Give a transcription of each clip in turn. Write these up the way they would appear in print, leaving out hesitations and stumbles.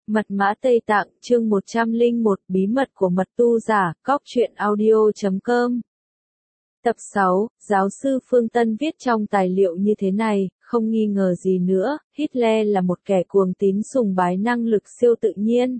Mật mã Tây Tạng, chương 101, bí mật của mật tu giả, cóc truyện audio.com. Tập 6, giáo sư Phương Tân viết trong tài liệu như thế này, không nghi ngờ gì nữa, Hitler là một kẻ cuồng tín sùng bái năng lực siêu tự nhiên.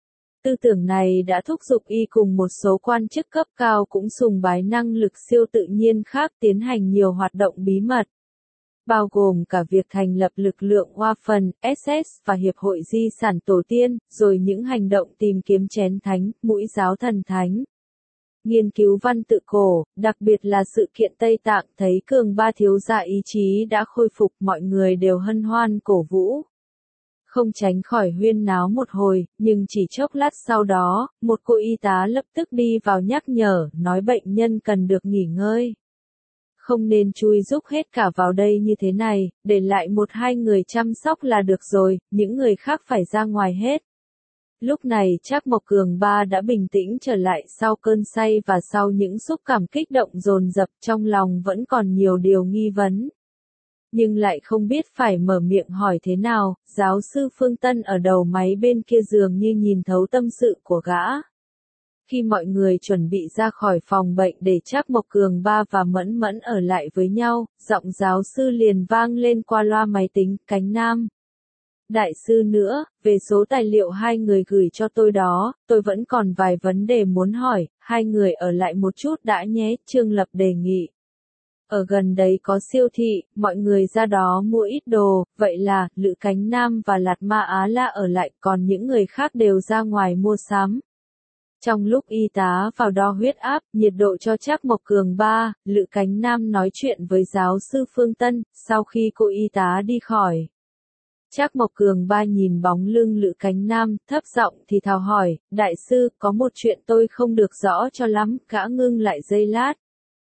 Tư tưởng này đã thúc giục y cùng một số quan chức cấp cao cũng sùng bái năng lực siêu tự nhiên khác tiến hành nhiều hoạt động bí mật, bao gồm cả việc thành lập lực lượng Hoa phần, SS và Hiệp hội Di sản Tổ tiên, rồi những hành động tìm kiếm chén thánh, mũi giáo thần thánh. Nghiên cứu văn tự cổ, đặc biệt là sự kiện Tây Tạng thấy Cường Ba thiếu gia ý chí đã khôi phục, mọi người đều hân hoan cổ vũ. Không tránh khỏi huyên náo một hồi, nhưng chỉ chốc lát sau đó, một cô y tá lập tức đi vào nhắc nhở, nói bệnh nhân cần được nghỉ ngơi. Không nên chui rúc hết cả vào đây như thế này, để lại một hai người chăm sóc là được rồi, những người khác phải ra ngoài hết. Lúc này Trác Mộc Cường Ba đã bình tĩnh trở lại sau cơn say và sau những xúc cảm kích động dồn dập, trong lòng vẫn còn nhiều điều nghi vấn. Nhưng lại không biết phải mở miệng hỏi thế nào, giáo sư Phương Tân ở đầu máy bên kia dường như nhìn thấu tâm sự của gã. Khi mọi người chuẩn bị ra khỏi phòng bệnh để Trác Mộc Cường Ba và Mẫn Mẫn ở lại với nhau, giọng giáo sư liền vang lên qua loa máy tính, cánh nam. Đại sư nữa, về số tài liệu hai người gửi cho tôi đó, tôi vẫn còn vài vấn đề muốn hỏi, hai người ở lại một chút đã nhé, Trương Lập đề nghị. Ở gần đấy có siêu thị, mọi người ra đó mua ít đồ, vậy là, Lữ Cánh Nam và Lạt Ma Á La ở lại, còn những người khác đều ra ngoài mua sắm. Trong lúc y tá vào đo huyết áp, nhiệt độ cho Trác Mộc Cường Ba, Lữ Cánh Nam nói chuyện với giáo sư Phương Tân, sau khi cô y tá đi khỏi. Trác Mộc Cường Ba nhìn bóng lưng Lữ Cánh Nam, thấp giọng thì thào hỏi, đại sư, có một chuyện tôi không được rõ cho lắm, gã ngưng lại giây lát.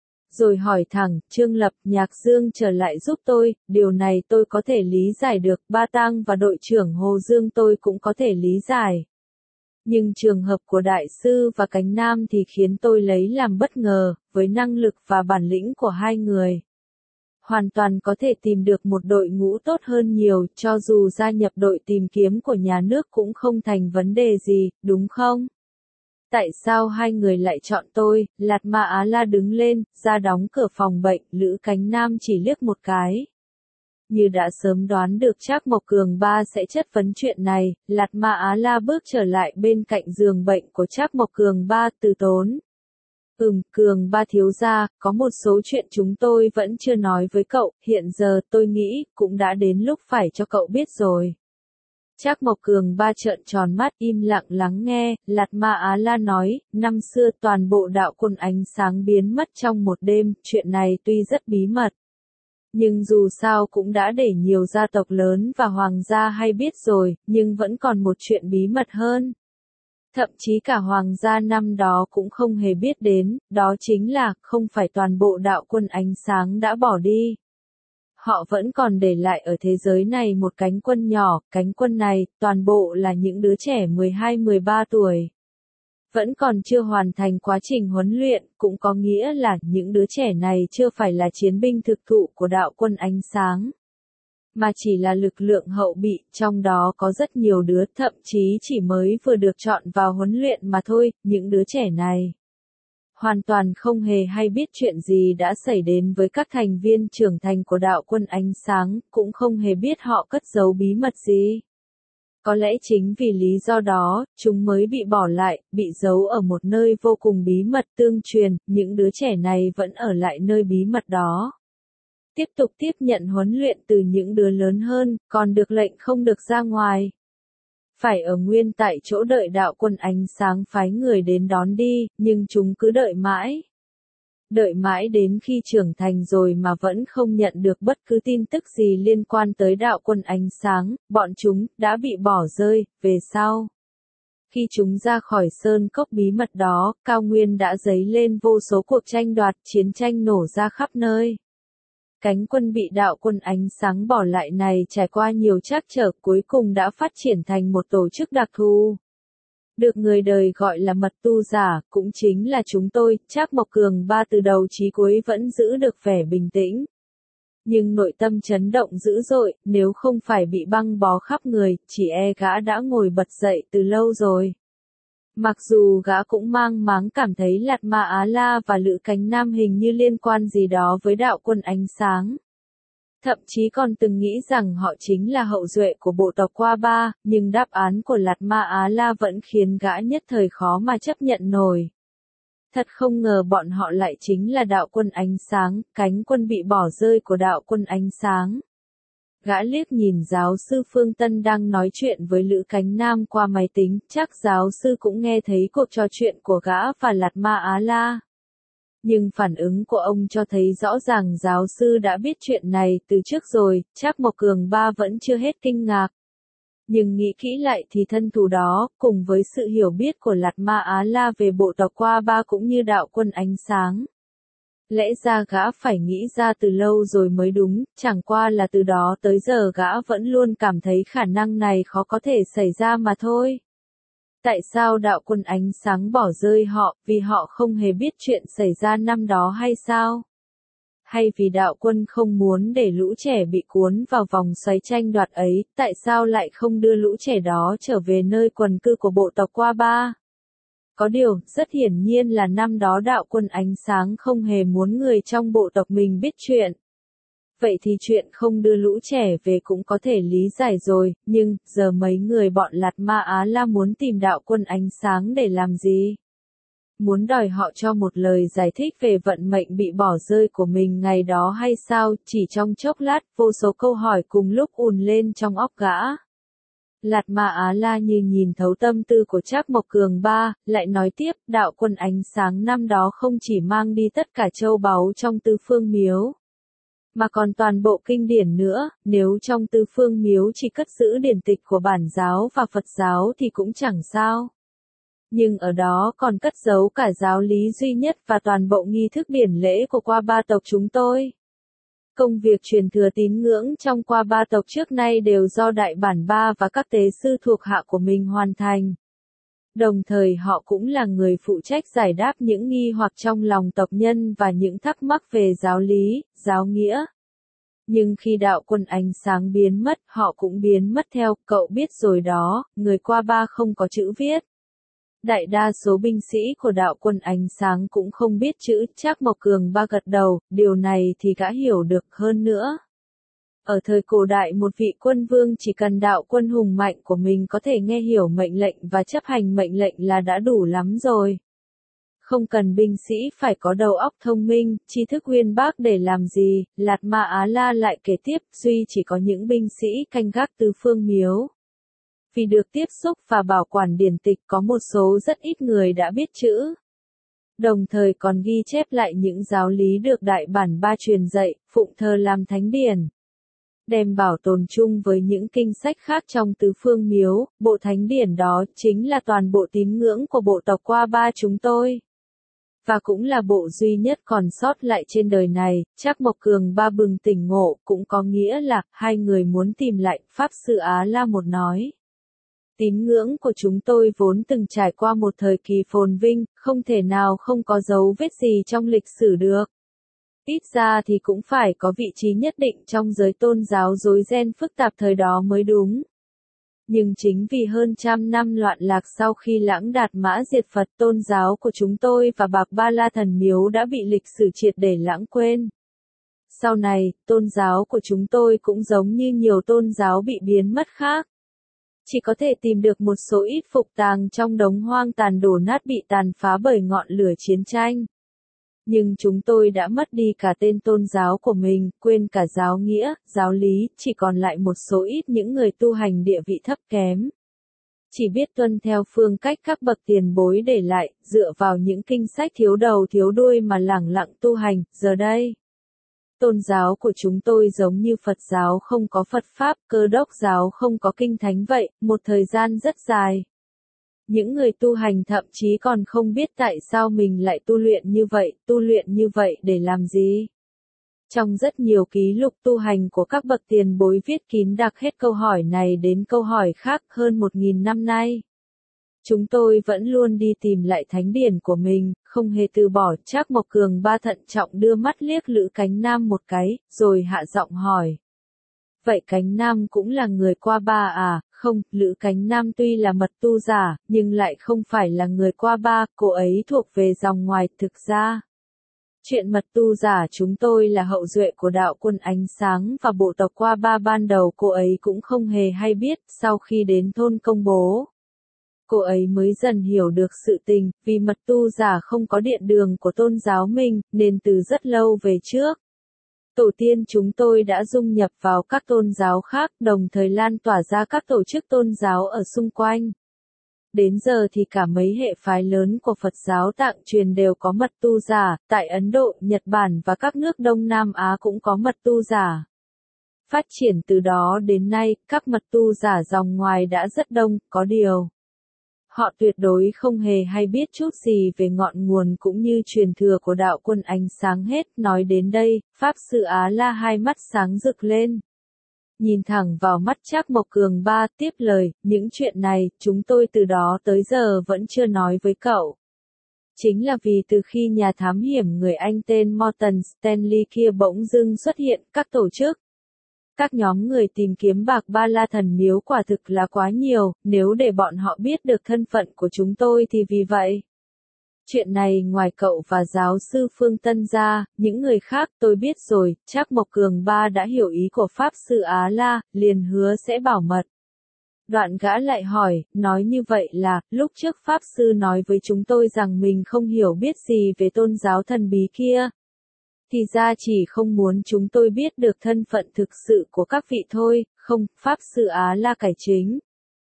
Rồi hỏi thẳng, Trương Lập, Nhạc Dương trở lại giúp tôi, điều này tôi có thể lý giải được, Ba Tang và đội trưởng Hồ Dương tôi cũng có thể lý giải. Nhưng trường hợp của đại sư và Cánh Nam thì khiến tôi lấy làm bất ngờ, với năng lực và bản lĩnh của hai người. Hoàn toàn có thể tìm được một đội ngũ tốt hơn nhiều, cho dù gia nhập đội tìm kiếm của nhà nước cũng không thành vấn đề gì, đúng không? Tại sao hai người lại chọn tôi? Lạt Ma Á La đứng lên, ra đóng cửa phòng bệnh, Lữ Cánh Nam chỉ liếc một cái. Như đã sớm đoán được Trác Mộc Cường Ba sẽ chất vấn chuyện này, Lạt Ma Á La bước trở lại bên cạnh giường bệnh của Trác Mộc Cường Ba, từ tốn. Cường Ba thiếu gia, có một số chuyện chúng tôi vẫn chưa nói với cậu, hiện giờ tôi nghĩ, cũng đã đến lúc phải cho cậu biết rồi. Trác Mộc Cường Ba trợn tròn mắt im lặng lắng nghe, Lạt Ma Á La nói, năm xưa toàn bộ đạo quân ánh sáng biến mất trong một đêm, chuyện này tuy rất bí mật. Nhưng dù sao cũng đã để nhiều gia tộc lớn và hoàng gia hay biết rồi, nhưng vẫn còn một chuyện bí mật hơn. Thậm chí cả hoàng gia năm đó cũng không hề biết đến, đó chính là, không phải toàn bộ đạo quân ánh sáng đã bỏ đi. Họ vẫn còn để lại ở thế giới này một cánh quân nhỏ, cánh quân này, toàn bộ là những đứa trẻ 12-13 tuổi. Vẫn còn chưa hoàn thành quá trình huấn luyện, cũng có nghĩa là những đứa trẻ này chưa phải là chiến binh thực thụ của đạo quân ánh sáng, mà chỉ là lực lượng hậu bị, trong đó có rất nhiều đứa thậm chí chỉ mới vừa được chọn vào huấn luyện mà thôi, những đứa trẻ này hoàn toàn không hề hay biết chuyện gì đã xảy đến với các thành viên trưởng thành của đạo quân ánh sáng, cũng không hề biết họ cất giấu bí mật gì. Có lẽ chính vì lý do đó, chúng mới bị bỏ lại, bị giấu ở một nơi vô cùng bí mật tương truyền, những đứa trẻ này vẫn ở lại nơi bí mật đó. Tiếp tục tiếp nhận huấn luyện từ những đứa lớn hơn, còn được lệnh không được ra ngoài. Phải ở nguyên tại chỗ đợi đạo quân ánh sáng phái người đến đón đi, nhưng chúng cứ đợi mãi. Đợi mãi đến khi trưởng thành rồi mà vẫn không nhận được bất cứ tin tức gì liên quan tới đạo quân ánh sáng, bọn chúng đã bị bỏ rơi, về sau. Khi chúng ra khỏi sơn cốc bí mật đó, cao nguyên đã dấy lên vô số cuộc tranh đoạt, chiến tranh nổ ra khắp nơi. Cánh quân bị đạo quân ánh sáng bỏ lại này trải qua nhiều trắc trở, cuối cùng đã phát triển thành một tổ chức đặc thù. Được người đời gọi là mật tu giả, cũng chính là chúng tôi. Trác Mộc Cường Ba từ đầu chí cuối vẫn giữ được vẻ bình tĩnh. Nhưng nội tâm chấn động dữ dội, nếu không phải bị băng bó khắp người, chỉ e gã đã ngồi bật dậy từ lâu rồi. Mặc dù gã cũng mang máng cảm thấy Lạt Ma Á La và Lữ Cánh Nam hình như liên quan gì đó với đạo quân ánh sáng. Thậm chí còn từng nghĩ rằng họ chính là hậu duệ của bộ tộc Qua Ba, nhưng đáp án của Lạt Ma Á La vẫn khiến gã nhất thời khó mà chấp nhận nổi. Thật không ngờ bọn họ lại chính là đạo quân ánh sáng, cánh quân bị bỏ rơi của đạo quân ánh sáng. Gã liếc nhìn giáo sư Phương Tân đang nói chuyện với Lữ Cánh Nam qua máy tính, chắc giáo sư cũng nghe thấy cuộc trò chuyện của gã và Lạt Ma Á La. Nhưng phản ứng của ông cho thấy rõ ràng giáo sư đã biết chuyện này từ trước rồi, chắc Mộc Cường Ba vẫn chưa hết kinh ngạc. Nhưng nghĩ kỹ lại thì thân thù đó, cùng với sự hiểu biết của Lạt Ma Á La về bộ tộc Qua Ba cũng như đạo quân ánh sáng. Lẽ ra gã phải nghĩ ra từ lâu rồi mới đúng, chẳng qua là từ đó tới giờ gã vẫn luôn cảm thấy khả năng này khó có thể xảy ra mà thôi. Tại sao đạo quân ánh sáng bỏ rơi họ, vì họ không hề biết chuyện xảy ra năm đó hay sao? Hay vì đạo quân không muốn để lũ trẻ bị cuốn vào vòng xoáy tranh đoạt ấy, tại sao lại không đưa lũ trẻ đó trở về nơi quần cư của bộ tộc Qua Ba? Có điều, rất hiển nhiên là năm đó đạo quân ánh sáng không hề muốn người trong bộ tộc mình biết chuyện. Vậy thì chuyện không đưa lũ trẻ về cũng có thể lý giải rồi, nhưng, giờ mấy người bọn Lạt Ma Á La muốn tìm đạo quân ánh sáng để làm gì? Muốn đòi họ cho một lời giải thích về vận mệnh bị bỏ rơi của mình ngày đó hay sao? Chỉ trong chốc lát, vô số câu hỏi cùng lúc ùn lên trong óc gã. Lạt Ma Á La như nhìn thấu tâm tư của Trác Mộc Cường Ba, lại nói tiếp, đạo quân ánh sáng năm đó không chỉ mang đi tất cả châu báu trong Tư Phương Miếu, mà còn toàn bộ kinh điển nữa, nếu trong Tư Phương Miếu chỉ cất giữ điển tịch của bản giáo và Phật giáo thì cũng chẳng sao. Nhưng ở đó còn cất giấu cả giáo lý duy nhất và toàn bộ nghi thức điển lễ của Qua Ba tộc chúng tôi. Công việc truyền thừa tín ngưỡng trong Qua Ba tộc trước nay đều do Đại Bản Ba và các tế sư thuộc hạ của mình hoàn thành. Đồng thời họ cũng là người phụ trách giải đáp những nghi hoặc trong lòng tộc nhân và những thắc mắc về giáo lý, giáo nghĩa. Nhưng khi đạo quân ánh sáng biến mất, họ cũng biến mất theo, cậu biết rồi đó, người Qua Ba không có chữ viết. Đại đa số binh sĩ của đạo quân ánh sáng cũng không biết chữ, Trác Mộc Cường Ba gật đầu, điều này thì gã hiểu được hơn nữa. Ở thời cổ đại một vị quân vương chỉ cần đạo quân hùng mạnh của mình có thể nghe hiểu mệnh lệnh và chấp hành mệnh lệnh là đã đủ lắm rồi. Không cần binh sĩ phải có đầu óc thông minh, tri thức uyên bác để làm gì, Lạt Ma Á La lại kể tiếp, duy chỉ có những binh sĩ canh gác Tư Phương Miếu. Vì được tiếp xúc và bảo quản điển tịch có một số rất ít người đã biết chữ. Đồng thời còn ghi chép lại những giáo lý được Đại Bản Ba truyền dạy, phụng thờ làm thánh điển. Đem bảo tồn chung với những kinh sách khác trong Tứ Phương Miếu, bộ thánh điển đó chính là toàn bộ tín ngưỡng của bộ tộc Qua Ba chúng tôi. Và cũng là bộ duy nhất còn sót lại trên đời này, Trác Mộc Cường Ba bừng tỉnh ngộ, cũng có nghĩa là, hai người muốn tìm lại, Pháp Sư Á La một nói. Tín ngưỡng của chúng tôi vốn từng trải qua một thời kỳ phồn vinh, không thể nào không có dấu vết gì trong lịch sử được. Ít ra thì cũng phải có vị trí nhất định trong giới tôn giáo rối ren phức tạp thời đó mới đúng. Nhưng chính vì hơn trăm năm loạn lạc sau khi Lãng Đạt Mã diệt Phật, tôn giáo của chúng tôi và Bạc Ba La Thần Miếu đã bị lịch sử triệt để lãng quên. Sau này, tôn giáo của chúng tôi cũng giống như nhiều tôn giáo bị biến mất khác. Chỉ có thể tìm được một số ít phục tàng trong đống hoang tàn đổ nát bị tàn phá bởi ngọn lửa chiến tranh. Nhưng chúng tôi đã mất đi cả tên tôn giáo của mình, quên cả giáo nghĩa, giáo lý, chỉ còn lại một số ít những người tu hành địa vị thấp kém. Chỉ biết tuân theo phương cách các bậc tiền bối để lại, dựa vào những kinh sách thiếu đầu thiếu đuôi mà lẳng lặng tu hành, giờ đây. Tôn giáo của chúng tôi giống như Phật giáo không có Phật Pháp, Cơ Đốc giáo không có kinh thánh vậy, một thời gian rất dài. Những người tu hành thậm chí còn không biết tại sao mình lại tu luyện như vậy để làm gì. Trong rất nhiều ký lục tu hành của các bậc tiền bối viết kín đặc hết câu hỏi này đến câu hỏi khác hơn 1000 năm nay. Chúng tôi vẫn luôn đi tìm lại thánh điển của mình, không hề từ bỏ. Trác Mộc Cường Ba thận trọng đưa mắt liếc Lữ Cánh Nam một cái, rồi hạ giọng hỏi. Vậy Cánh Nam cũng là người qua ba à? Không, Lữ Cánh Nam tuy là mật tu giả, nhưng lại không phải là người qua ba, cô ấy thuộc về dòng ngoài. Thực ra, chuyện mật tu giả chúng tôi là hậu duệ của đạo quân ánh sáng và bộ tộc qua ba ban đầu cô ấy cũng không hề hay biết. Sau khi đến thôn Công Bố, cô ấy mới dần hiểu được sự tình, vì mật tu giả không có điện đường của tôn giáo mình, nên từ rất lâu về trước, tổ tiên chúng tôi đã dung nhập vào các tôn giáo khác, đồng thời lan tỏa ra các tổ chức tôn giáo ở xung quanh. Đến giờ thì cả mấy hệ phái lớn của Phật giáo Tạng truyền đều có mật tu giả, tại Ấn Độ, Nhật Bản và các nước Đông Nam Á cũng có mật tu giả. Phát triển từ đó đến nay, các mật tu giả dòng ngoài đã rất đông, có điều họ tuyệt đối không hề hay biết chút gì về ngọn nguồn cũng như truyền thừa của đạo quân ánh sáng hết. Nói đến đây, Pháp Sư Á La hai mắt sáng rực lên, nhìn thẳng vào mắt Trác Mộc Cường Ba, tiếp lời, những chuyện này, chúng tôi từ đó tới giờ vẫn chưa nói với cậu. Chính là vì từ khi nhà thám hiểm người Anh tên Morton Stanley kia bỗng dưng xuất hiện, các tổ chức, các nhóm người tìm kiếm Bạc Ba La Thần Miếu quả thực là quá nhiều, nếu để bọn họ biết được thân phận của chúng tôi thì vì vậy. Chuyện này ngoài cậu và giáo sư Phương Tân ra, những người khác tôi biết rồi. Trác Mộc Cường Ba đã hiểu ý của Pháp Sư Á La, liền hứa sẽ bảo mật. Đoạn gã lại hỏi, nói như vậy là, lúc trước Pháp Sư nói với chúng tôi rằng mình không hiểu biết gì về tôn giáo thần bí kia. Thì ra chỉ không muốn chúng tôi biết được thân phận thực sự của các vị thôi. Không, Pháp Sư Á La cải chính.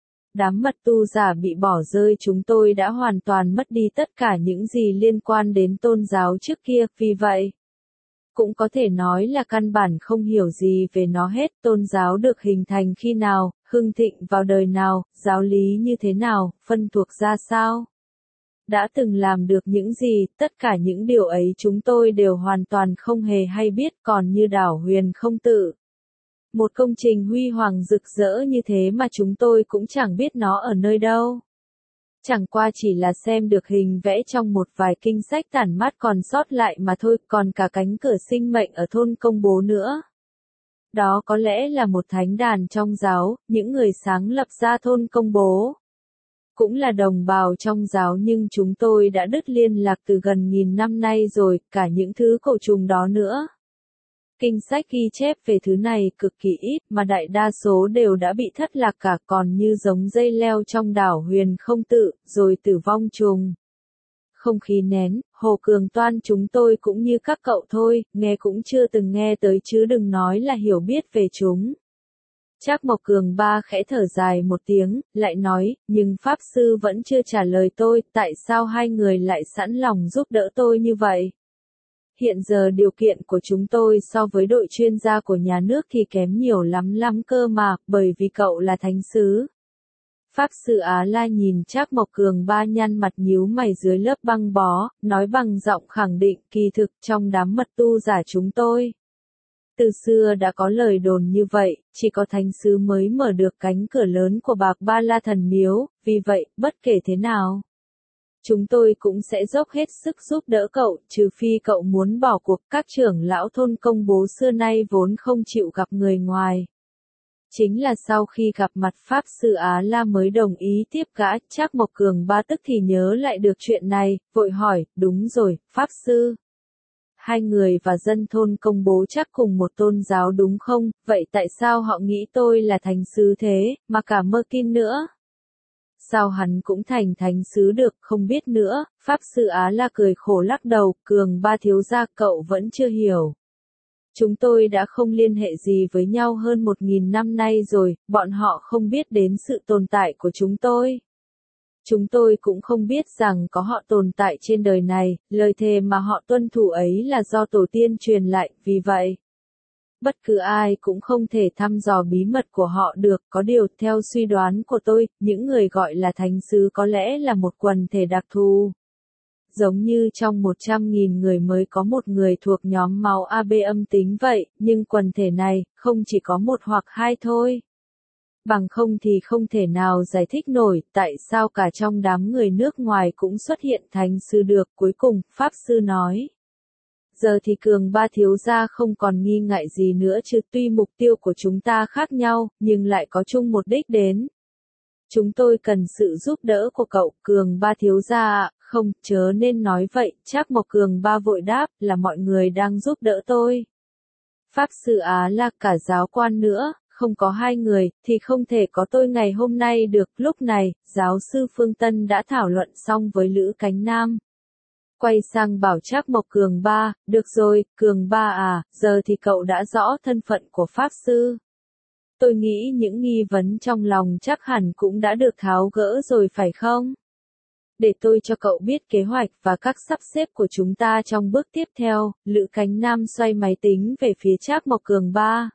Đám mật tu giả bị bỏ rơi chúng tôi đã hoàn toàn mất đi tất cả những gì liên quan đến tôn giáo trước kia, vì vậy cũng có thể nói là căn bản không hiểu gì về nó hết. Tôn giáo được hình thành khi nào, hưng thịnh vào đời nào, giáo lý như thế nào, phân thuộc ra sao, đã từng làm được những gì, tất cả những điều ấy chúng tôi đều hoàn toàn không hề hay biết. Còn như đảo Huyền Không Tự, một công trình huy hoàng rực rỡ như thế mà chúng tôi cũng chẳng biết nó ở nơi đâu. Chẳng qua chỉ là xem được hình vẽ trong một vài kinh sách tản mát còn sót lại mà thôi, còn cả cánh cửa sinh mệnh ở thôn Công Bố nữa. Đó có lẽ là một thánh đàn trong giáo, những người sáng lập ra thôn Công Bố cũng là đồng bào trong giáo, nhưng chúng tôi đã đứt liên lạc từ gần 1000 năm nay rồi, cả những thứ cổ trùng đó nữa. Kinh sách ghi chép về thứ này cực kỳ ít, mà đại đa số đều đã bị thất lạc cả, còn như giống dây leo trong đảo Huyền Không Tự, rồi tử vong trùng. Không khí nén, Hồ Cường Toan chúng tôi cũng như các cậu thôi, nghe cũng chưa từng nghe tới chứ đừng nói là hiểu biết về chúng. Trác Mộc Cường Ba khẽ thở dài một tiếng, lại nói, nhưng Pháp Sư vẫn chưa trả lời tôi, tại sao hai người lại sẵn lòng giúp đỡ tôi như vậy? Hiện giờ điều kiện của chúng tôi so với đội chuyên gia của nhà nước thì kém nhiều lắm cơ mà, bởi vì cậu là thánh sứ. Pháp Sư Á La nhìn Trác Mộc Cường Ba nhăn mặt nhíu mày dưới lớp băng bó, nói bằng giọng khẳng định, kỳ thực trong đám mật tu giả chúng tôi, từ xưa đã có lời đồn như vậy, chỉ có thánh sứ mới mở được cánh cửa lớn của Bạc Ba La Thần Miếu, vì vậy, bất kể thế nào, chúng tôi cũng sẽ dốc hết sức giúp đỡ cậu, trừ phi cậu muốn bỏ cuộc. Các trưởng lão thôn Công Bố xưa nay vốn không chịu gặp người ngoài. Chính là sau khi gặp mặt Pháp Sư Á La mới đồng ý tiếp gã. Trác Mộc Cường Ba tức thì nhớ lại được chuyện này, vội hỏi, đúng rồi, Pháp Sư. Hai người và dân thôn Công Bố chắc cùng một tôn giáo đúng không, vậy tại sao họ nghĩ tôi là thánh sứ thế, mà cả Merkin nữa? Sao hắn cũng thành thánh sứ được, không biết nữa. Pháp Sư Á La cười khổ lắc đầu, Cường Ba thiếu gia, cậu vẫn chưa hiểu. Chúng tôi đã không liên hệ gì với nhau hơn 1000 năm nay rồi, bọn họ không biết đến sự tồn tại của chúng tôi. Chúng tôi cũng không biết rằng có họ tồn tại trên đời này, lời thề mà họ tuân thủ ấy là do tổ tiên truyền lại, vì vậy bất cứ ai cũng không thể thăm dò bí mật của họ được. Có điều, theo suy đoán của tôi, những người gọi là thánh sứ có lẽ là một quần thể đặc thù. Giống như trong 100.000 người mới có một người thuộc nhóm máu AB âm tính vậy, nhưng quần thể này, không chỉ có một hoặc hai thôi. Bằng không thì không thể nào giải thích nổi tại sao cả trong đám người nước ngoài cũng xuất hiện thánh sư được. Cuối cùng, Pháp Sư nói. Giờ thì Cường Ba thiếu gia không còn nghi ngại gì nữa chứ, tuy mục tiêu của chúng ta khác nhau, nhưng lại có chung một đích đến. Chúng tôi cần sự giúp đỡ của cậu, Cường Ba thiếu gia ạ. Không, chớ nên nói vậy, Trác Mộc Cường Ba vội đáp, là mọi người đang giúp đỡ tôi. Pháp Sư Á là cả giáo quan nữa, không có hai người, thì không thể có tôi ngày hôm nay được. Lúc này, giáo sư Phương Tân đã thảo luận xong với Lữ Cánh Nam. Quay sang bảo Trác Mộc Cường Ba, được rồi, Cường Ba à, giờ thì cậu đã rõ thân phận của Pháp Sư. Tôi nghĩ những nghi vấn trong lòng chắc hẳn cũng đã được tháo gỡ rồi phải không? Để tôi cho cậu biết kế hoạch và các sắp xếp của chúng ta trong bước tiếp theo. Lữ Cánh Nam xoay máy tính về phía Trác Mộc Cường Ba.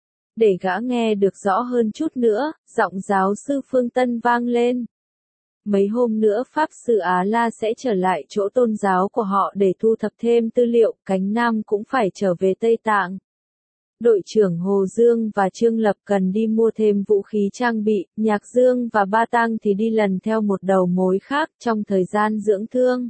Để gã nghe được rõ hơn chút nữa, giọng giáo sư Phương Tân vang lên. Mấy hôm nữa Pháp Sư Á La sẽ trở lại chỗ tôn giáo của họ để thu thập thêm tư liệu, Cánh Nam cũng phải trở về Tây Tạng. Đội trưởng Hồ Dương và Trương Lập cần đi mua thêm vũ khí trang bị, Nhạc Dương và Ba Tăng thì đi lần theo một đầu mối khác trong thời gian dưỡng thương.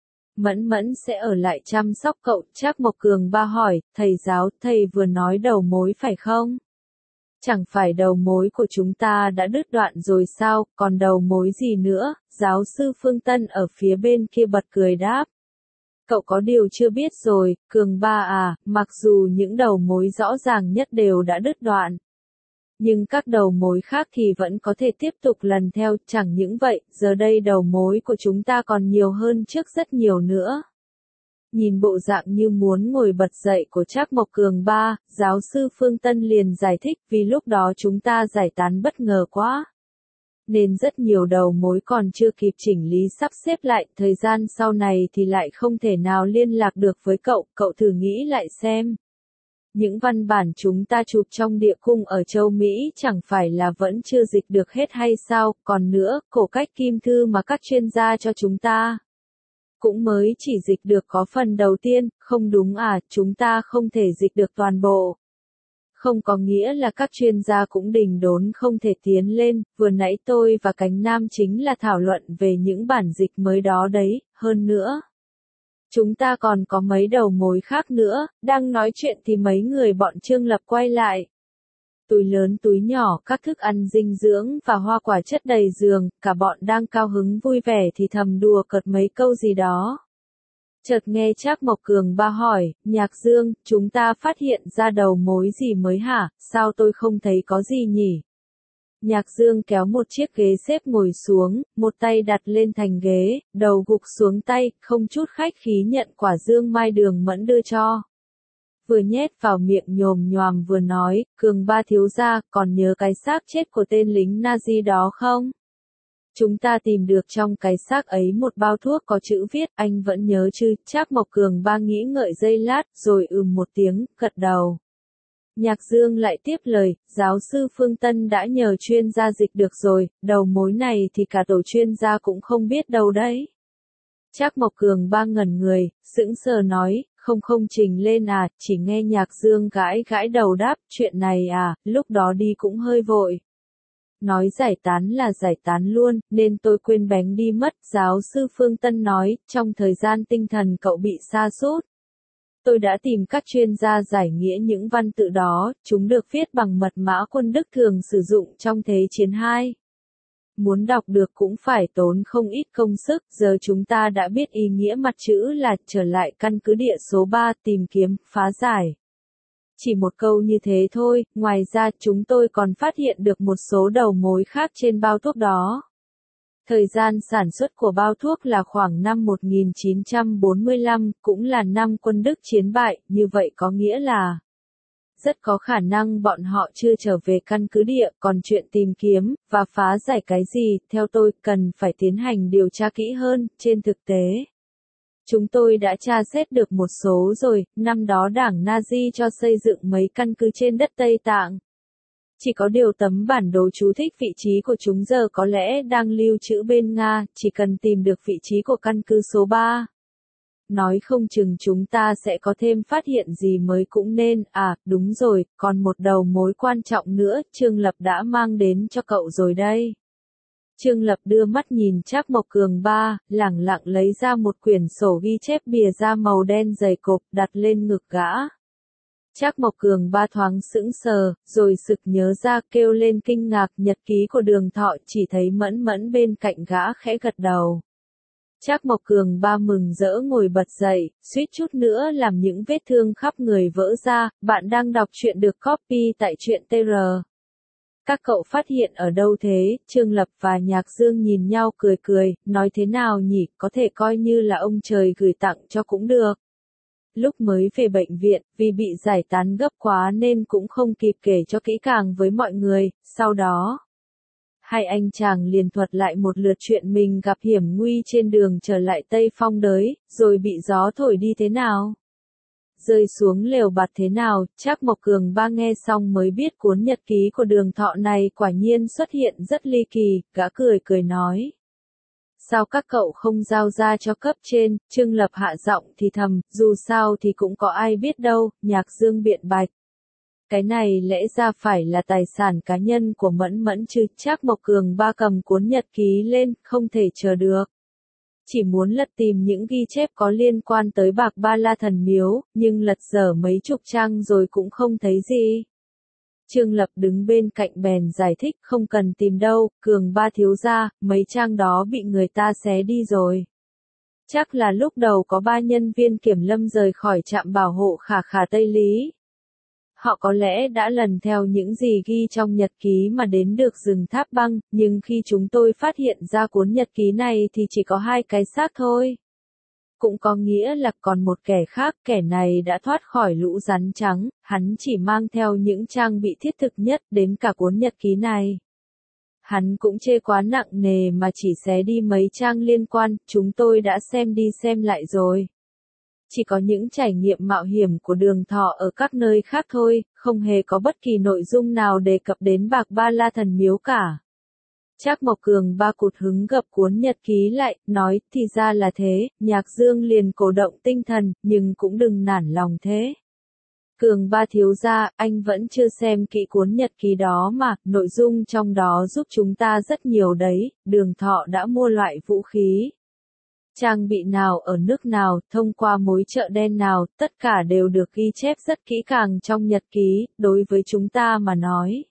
Mẫn Mẫn sẽ ở lại chăm sóc cậu. Trác Mộc Cường Ba hỏi, thầy giáo, thầy vừa nói đầu mối phải không? Chẳng phải đầu mối của chúng ta đã đứt đoạn rồi sao, còn đầu mối gì nữa? Giáo sư Phương Tân ở phía bên kia bật cười đáp. Cậu có điều chưa biết rồi, Cường Ba à, mặc dù những đầu mối rõ ràng nhất đều đã đứt đoạn. Nhưng các đầu mối khác thì vẫn có thể tiếp tục lần theo, chẳng những vậy, giờ đây đầu mối của chúng ta còn nhiều hơn trước rất nhiều nữa. Nhìn bộ dạng như muốn ngồi bật dậy của Trác Mộc Cường Ba, giáo sư Phương Tân liền giải thích vì lúc đó chúng ta giải tán bất ngờ quá. Nên rất nhiều đầu mối còn chưa kịp chỉnh lý sắp xếp lại, thời gian sau này thì lại không thể nào liên lạc được với cậu, cậu thử nghĩ lại xem. Những văn bản chúng ta chụp trong địa cung ở châu Mỹ chẳng phải là vẫn chưa dịch được hết hay sao, còn nữa, cổ cách kim thư mà các chuyên gia cho chúng ta cũng mới chỉ dịch được có phần đầu tiên, không đúng à, chúng ta không thể dịch được toàn bộ. Không có nghĩa là các chuyên gia cũng đình đốn không thể tiến lên, vừa nãy tôi và Cánh Nam chính là thảo luận về những bản dịch mới đó đấy, hơn nữa. Chúng ta còn có mấy đầu mối khác nữa, đang nói chuyện thì mấy người bọn Trương Lập quay lại. Túi lớn túi nhỏ, các thức ăn dinh dưỡng và hoa quả chất đầy giường, cả bọn đang cao hứng vui vẻ thì thầm đùa cợt mấy câu gì đó. Chợt nghe Trác Mộc Cường Ba hỏi, Nhạc Dương, chúng ta phát hiện ra đầu mối gì mới hả, sao tôi không thấy có gì nhỉ? Nhạc Dương kéo một chiếc ghế xếp ngồi xuống, một tay đặt lên thành ghế, đầu gục xuống tay, không chút khách khí nhận quả dương mai Đường Mẫn đưa cho. Vừa nhét vào miệng nhồm nhoàm vừa nói, Cường Ba thiếu gia, còn nhớ cái xác chết của tên lính Nazi đó không? Chúng ta tìm được trong cái xác ấy một bao thuốc có chữ viết, anh vẫn nhớ chứ? Trác Mộc Cường Ba nghĩ ngợi giây lát, rồi một tiếng, gật đầu. Nhạc Dương lại tiếp lời, giáo sư Phương Tân đã nhờ chuyên gia dịch được rồi, đầu mối này thì cả tổ chuyên gia cũng không biết đâu đấy. Trác Mộc Cường Ba ngẩn người, sững sờ nói, không trình lên à, chỉ nghe Nhạc Dương gãi gãi đầu đáp, chuyện này à, lúc đó đi cũng hơi vội. Nói giải tán là giải tán luôn, nên tôi quên bánh đi mất, giáo sư Phương Tân nói, trong thời gian tinh thần cậu bị sa sút. Tôi đã tìm các chuyên gia giải nghĩa những văn tự đó, chúng được viết bằng mật mã quân Đức thường sử dụng trong Thế chiến II. Muốn đọc được cũng phải tốn không ít công sức, giờ chúng ta đã biết ý nghĩa mặt chữ là trở lại căn cứ địa số 3 tìm kiếm, phá giải. Chỉ một câu như thế thôi, ngoài ra chúng tôi còn phát hiện được một số đầu mối khác trên bao thuốc đó. Thời gian sản xuất của bao thuốc là khoảng năm 1945, cũng là năm quân Đức chiến bại, như vậy có nghĩa là rất có khả năng bọn họ chưa trở về căn cứ địa, còn chuyện tìm kiếm và phá giải cái gì, theo tôi, cần phải tiến hành điều tra kỹ hơn, trên thực tế. Chúng tôi đã tra xét được một số rồi, năm đó đảng Nazi cho xây dựng mấy căn cứ trên đất Tây Tạng. Chỉ có điều tấm bản đồ chú thích vị trí của chúng giờ có lẽ đang lưu trữ bên Nga, chỉ cần tìm được vị trí của căn cứ số 3. nói không chừng chúng ta sẽ có thêm phát hiện gì mới cũng nên, đúng rồi, còn một đầu mối quan trọng nữa, Trương Lập đã mang đến cho cậu rồi đây. Trương Lập đưa mắt nhìn Trác Mộc Cường ba, lẳng lặng lấy ra một quyển sổ ghi chép bìa da màu đen dày cộp đặt lên ngực gã. Trác Mộc Cường ba thoáng sững sờ, rồi sực nhớ ra kêu lên kinh ngạc nhật ký của Đường Thọ chỉ thấy Mẫn Mẫn bên cạnh gã khẽ gật đầu. Trác Mộc Cường ba mừng rỡ ngồi bật dậy, suýt chút nữa làm những vết thương khắp người vỡ ra, bạn đang đọc truyện được copy tại truyện TR. Các cậu phát hiện ở đâu thế? Trương Lập và Nhạc Dương nhìn nhau cười cười, nói thế nào nhỉ, có thể coi như là ông trời gửi tặng cho cũng được. Lúc mới về bệnh viện, vì bị giải tán gấp quá nên cũng không kịp kể cho kỹ càng với mọi người, sau đó hai anh chàng liền thuật lại một lượt chuyện mình gặp hiểm nguy trên đường trở lại Tây Phong Đới, rồi bị gió thổi đi thế nào, rơi xuống lều bạt thế nào. Trác Mộc Cường ba nghe xong mới biết cuốn nhật ký của Đường Thọ này quả nhiên xuất hiện rất ly kỳ, gã cười cười nói. Sao các cậu không giao ra cho cấp trên? Trương Lập hạ giọng thì thầm, dù sao thì cũng có ai biết đâu. Nhạc Dương biện bạch. Cái này lẽ ra phải là tài sản cá nhân của Mẫn Mẫn chứ. Trác Mộc Cường ba cầm cuốn nhật ký lên, không thể chờ được. Chỉ muốn lật tìm những ghi chép có liên quan tới Bạc Ba La Thần Miếu, nhưng lật dở mấy chục trang rồi cũng không thấy gì. Trương Lập đứng bên cạnh bèn giải thích, không cần tìm đâu, Cường ba thiếu gia, mấy trang đó bị người ta xé đi rồi. Chắc là lúc đầu có 3 nhân viên kiểm lâm rời khỏi trạm bảo hộ Khả Khả Tây Lý. Họ có lẽ đã lần theo những gì ghi trong nhật ký mà đến được rừng Tháp Băng, nhưng khi chúng tôi phát hiện ra cuốn nhật ký này thì chỉ có 2 cái xác thôi. Cũng có nghĩa là còn một kẻ khác, kẻ này đã thoát khỏi lũ rắn trắng, hắn chỉ mang theo những trang bị thiết thực nhất đến cả cuốn nhật ký này. Hắn cũng chê quá nặng nề mà chỉ xé đi mấy trang liên quan, chúng tôi đã xem đi xem lại rồi. Chỉ có những trải nghiệm mạo hiểm của Đường Thọ ở các nơi khác thôi, không hề có bất kỳ nội dung nào đề cập đến Bạc Ba La Thần Miếu cả. Trác Mộc Cường ba cụt hứng gập cuốn nhật ký lại, nói, thì ra là thế. Nhạc Dương liền cổ động tinh thần, nhưng cũng đừng nản lòng thế. Cường ba thiếu gia, anh vẫn chưa xem kỹ cuốn nhật ký đó mà, nội dung trong đó giúp chúng ta rất nhiều đấy. Đường Thọ đã mua loại vũ khí, trang bị nào ở nước nào, thông qua mối chợ đen nào, tất cả đều được ghi chép rất kỹ càng trong nhật ký. Đối với chúng ta mà nói,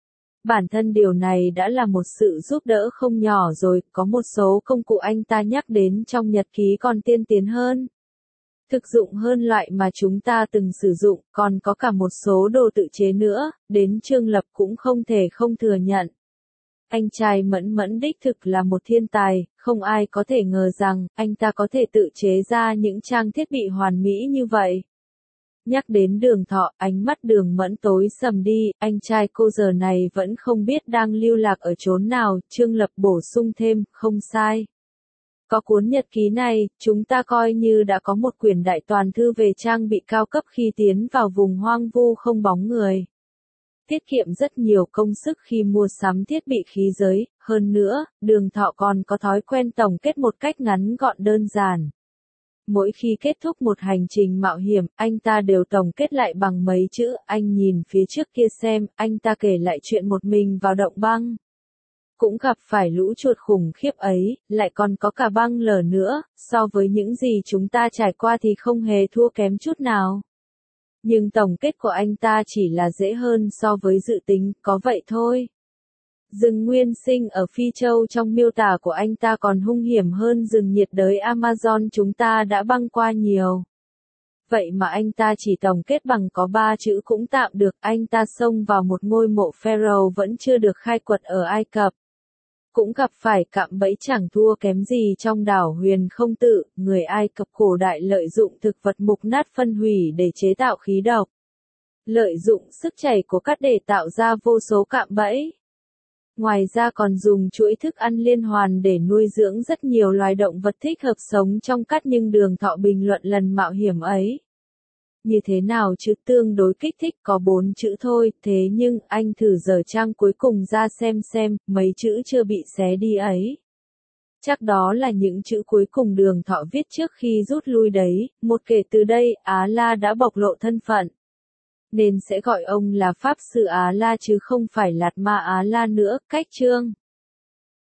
bản thân điều này đã là một sự giúp đỡ không nhỏ rồi. Có một số công cụ anh ta nhắc đến trong nhật ký còn tiên tiến hơn, thực dụng hơn loại mà chúng ta từng sử dụng, còn có cả một số đồ tự chế nữa, đến Trương Lập cũng không thể không thừa nhận. Anh trai Mẫn Mẫn đích thực là một thiên tài, không ai có thể ngờ rằng, anh ta có thể tự chế ra những trang thiết bị hoàn mỹ như vậy. Nhắc đến Đường Thọ, ánh mắt Đường Mẫn tối sầm đi, anh trai cô giờ này vẫn không biết đang lưu lạc ở chốn nào. Trương Lập bổ sung thêm, không sai. Có cuốn nhật ký này, chúng ta coi như đã có một quyển đại toàn thư về trang bị cao cấp khi tiến vào vùng hoang vu không bóng người. Tiết kiệm rất nhiều công sức khi mua sắm thiết bị khí giới, hơn nữa, Đường Thọ còn có thói quen tổng kết một cách ngắn gọn đơn giản. Mỗi khi kết thúc một hành trình mạo hiểm, anh ta đều tổng kết lại bằng mấy chữ, anh nhìn phía trước kia xem, anh ta kể lại chuyện một mình vào động băng. Cũng gặp phải lũ chuột khủng khiếp ấy, lại còn có cả băng lở nữa, so với những gì chúng ta trải qua thì không hề thua kém chút nào. Nhưng tổng kết của anh ta chỉ là dễ hơn so với dự tính, có vậy thôi. Rừng nguyên sinh ở Phi Châu trong miêu tả của anh ta còn hung hiểm hơn rừng nhiệt đới Amazon chúng ta đã băng qua nhiều. Vậy mà anh ta chỉ tổng kết bằng có 3 chữ cũng tạm được, anh ta xông vào một ngôi mộ Pharaoh vẫn chưa được khai quật ở Ai Cập. Cũng gặp phải cạm bẫy chẳng thua kém gì trong đảo Huyền Không Tự, người Ai Cập cổ đại lợi dụng thực vật mục nát phân hủy để chế tạo khí độc. Lợi dụng sức chảy của cát để tạo ra vô số cạm bẫy. Ngoài ra còn dùng chuỗi thức ăn liên hoàn để nuôi dưỡng rất nhiều loài động vật thích hợp sống trong cát, nhưng Đường Thọ bình luận lần mạo hiểm ấy. Như thế nào chứ, tương đối kích thích, có 4 chữ thôi, thế nhưng, anh thử dở trang cuối cùng ra xem, mấy chữ chưa bị xé đi ấy. Chắc đó là những chữ cuối cùng Đường Thọ viết trước khi rút lui đấy, một kể từ đây, Á La đã bộc lộ thân phận. Nên sẽ gọi ông là Pháp Sư Á La chứ không phải Lạt Ma Á La nữa, cách chương.